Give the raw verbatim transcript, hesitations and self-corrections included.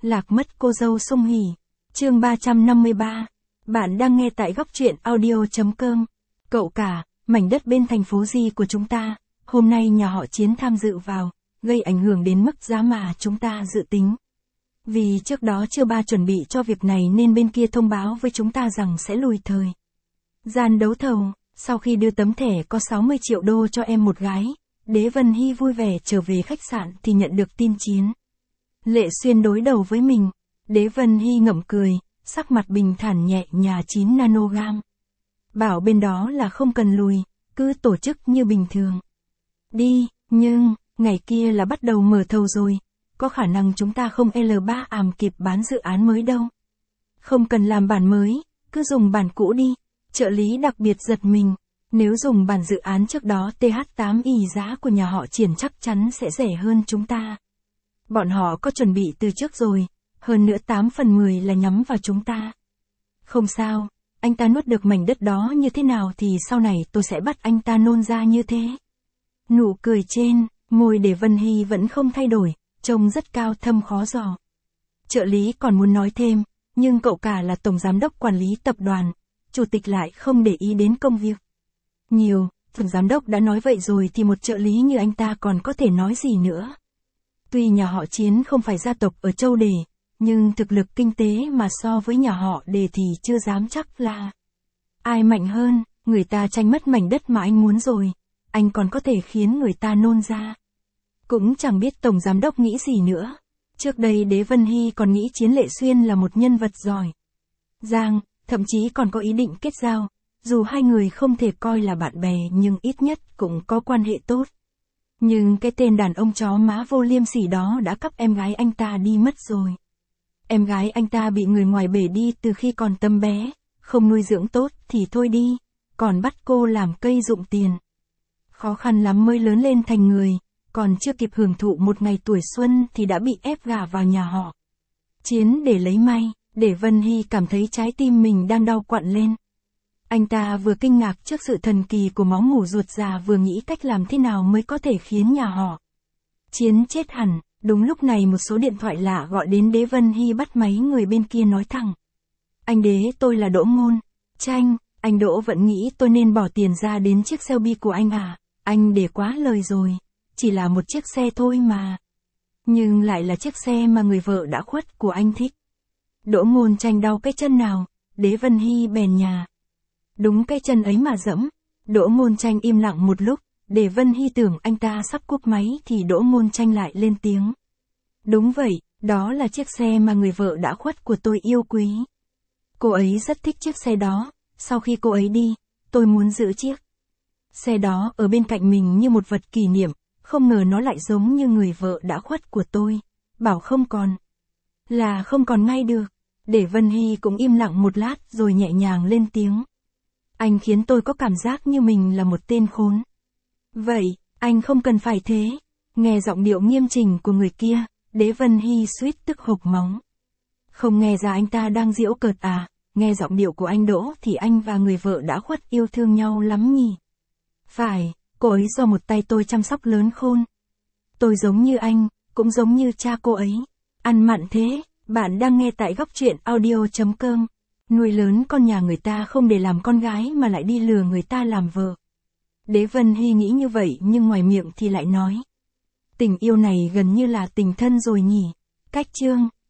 Lạc mất cô dâu Sung Hỉ. Chương ba trăm năm mươi ba. Bạn đang nghe tại góc truyện audio.com. Cậu cả, mảnh đất bên thành phố Di của chúng ta, hôm nay nhà họ Chiến tham dự vào, gây ảnh hưởng đến mức giá mà chúng ta dự tính. Vì trước đó chưa ba chuẩn bị cho việc này nên bên kia thông báo với chúng ta rằng sẽ lùi thời gian đấu thầu. Sau khi đưa tấm thẻ có sáu mươi triệu đô cho em một gái, Đế Vân Hy vui vẻ trở về khách sạn thì nhận được tin Chiến Lệ Xuyên đối đầu với mình. Đế Vân Hy ngậm cười, sắc mặt bình thản nhẹ nhà chín nanogam. Bảo bên đó là không cần lùi, cứ tổ chức như bình thường. Đi, nhưng, ngày kia là bắt đầu mở thầu rồi, có khả năng chúng ta không L ba àm kịp bán dự án mới đâu. Không cần làm bản mới, cứ dùng bản cũ đi. Trợ lý đặc biệt giật mình, nếu dùng bản dự án trước đó T H tám Y giá của nhà họ Triển chắc chắn sẽ rẻ hơn chúng ta. Bọn họ có chuẩn bị từ trước rồi, hơn nữa tám phần mười là nhắm vào chúng ta. Không sao, anh ta nuốt được mảnh đất đó như thế nào thì sau này tôi sẽ bắt anh ta nôn ra như thế. Nụ cười trên môi Đế Vân Hy vẫn không thay đổi, trông rất cao thâm khó dò. Trợ lý còn muốn nói thêm, nhưng cậu cả là tổng giám đốc quản lý tập đoàn, chủ tịch lại không để ý đến công việc nhiều. Tổng giám đốc đã nói vậy rồi thì một trợ lý như anh ta còn có thể nói gì nữa. Tuy nhà họ Chiến không phải gia tộc ở Châu Đề, nhưng thực lực kinh tế mà so với nhà họ Đề thì chưa dám chắc là ai mạnh hơn. Người ta tranh mất mảnh đất mà anh muốn rồi, anh còn có thể khiến người ta nôn ra. Cũng chẳng biết tổng giám đốc nghĩ gì nữa. Trước đây Đế Vân Hy còn nghĩ Chiến Lệ Xuyên là một nhân vật giỏi giang, thậm chí còn có ý định kết giao. Dù hai người không thể coi là bạn bè nhưng ít nhất cũng có quan hệ tốt. Nhưng cái tên đàn ông chó má vô liêm sỉ đó đã cắp em gái anh ta đi mất rồi. Em gái anh ta bị người ngoài bể đi từ khi còn tấm bé, không nuôi dưỡng tốt thì thôi đi, còn bắt cô làm cây dụng tiền. Khó khăn lắm mới lớn lên thành người, còn chưa kịp hưởng thụ một ngày tuổi xuân thì đã bị ép gả vào nhà họ Chiến để lấy may. Để Vân Hy cảm thấy trái tim mình đang đau quặn lên. Anh ta vừa kinh ngạc trước sự thần kỳ của máu mủ ruột già vừa nghĩ cách làm thế nào mới có thể khiến nhà họ Chiến chết hẳn. Đúng lúc này một số điện thoại lạ gọi đến. Đế Vân Hy bắt máy người bên kia nói thẳng. Anh Đế, tôi là Đỗ Ngôn Tranh, anh Đỗ vẫn nghĩ tôi nên bỏ tiền ra đến chiếc Shelby của anh à? Anh để quá lời rồi, chỉ là một chiếc xe thôi mà. Nhưng lại là chiếc xe mà người vợ đã khuất của anh thích. Đỗ Ngôn Tranh đau cái chân nào, Đế Vân Hy bèn nhà. Đúng cái chân ấy mà dẫm. Đỗ Ngôn Tranh im lặng một lúc, để Vân Hy tưởng anh ta sắp cúp máy thì Đỗ Ngôn Tranh lại lên tiếng. Đúng vậy, đó là chiếc xe mà người vợ đã khuất của tôi yêu quý. Cô ấy rất thích chiếc xe đó, sau khi cô ấy đi, tôi muốn giữ chiếc xe đó ở bên cạnh mình như một vật kỷ niệm, không ngờ nó lại giống như người vợ đã khuất của tôi. Bảo không còn là không còn ngay được. Để Vân Hy cũng im lặng một lát rồi nhẹ nhàng lên tiếng. Anh khiến tôi có cảm giác như mình là một tên khốn. Vậy, anh không cần phải thế. Nghe giọng điệu nghiêm chỉnh của người kia, Đế Vân Hy suýt tức hộc máu. Không nghe ra anh ta đang giễu cợt à? Nghe giọng điệu của anh Đỗ thì anh và người vợ đã khuất yêu thương nhau lắm nhỉ? Phải, cô ấy do một tay tôi chăm sóc lớn khôn. Tôi giống như anh, cũng giống như cha cô ấy. Ăn mặn thế. Bạn đang nghe tại góc truyện audio.com. Nuôi lớn con nhà người ta không để làm con gái mà lại đi lừa người ta làm vợ. Đế Vân Hy nghĩ như vậy nhưng ngoài miệng thì lại nói. Tình yêu này gần như là tình thân rồi nhỉ. Cách chương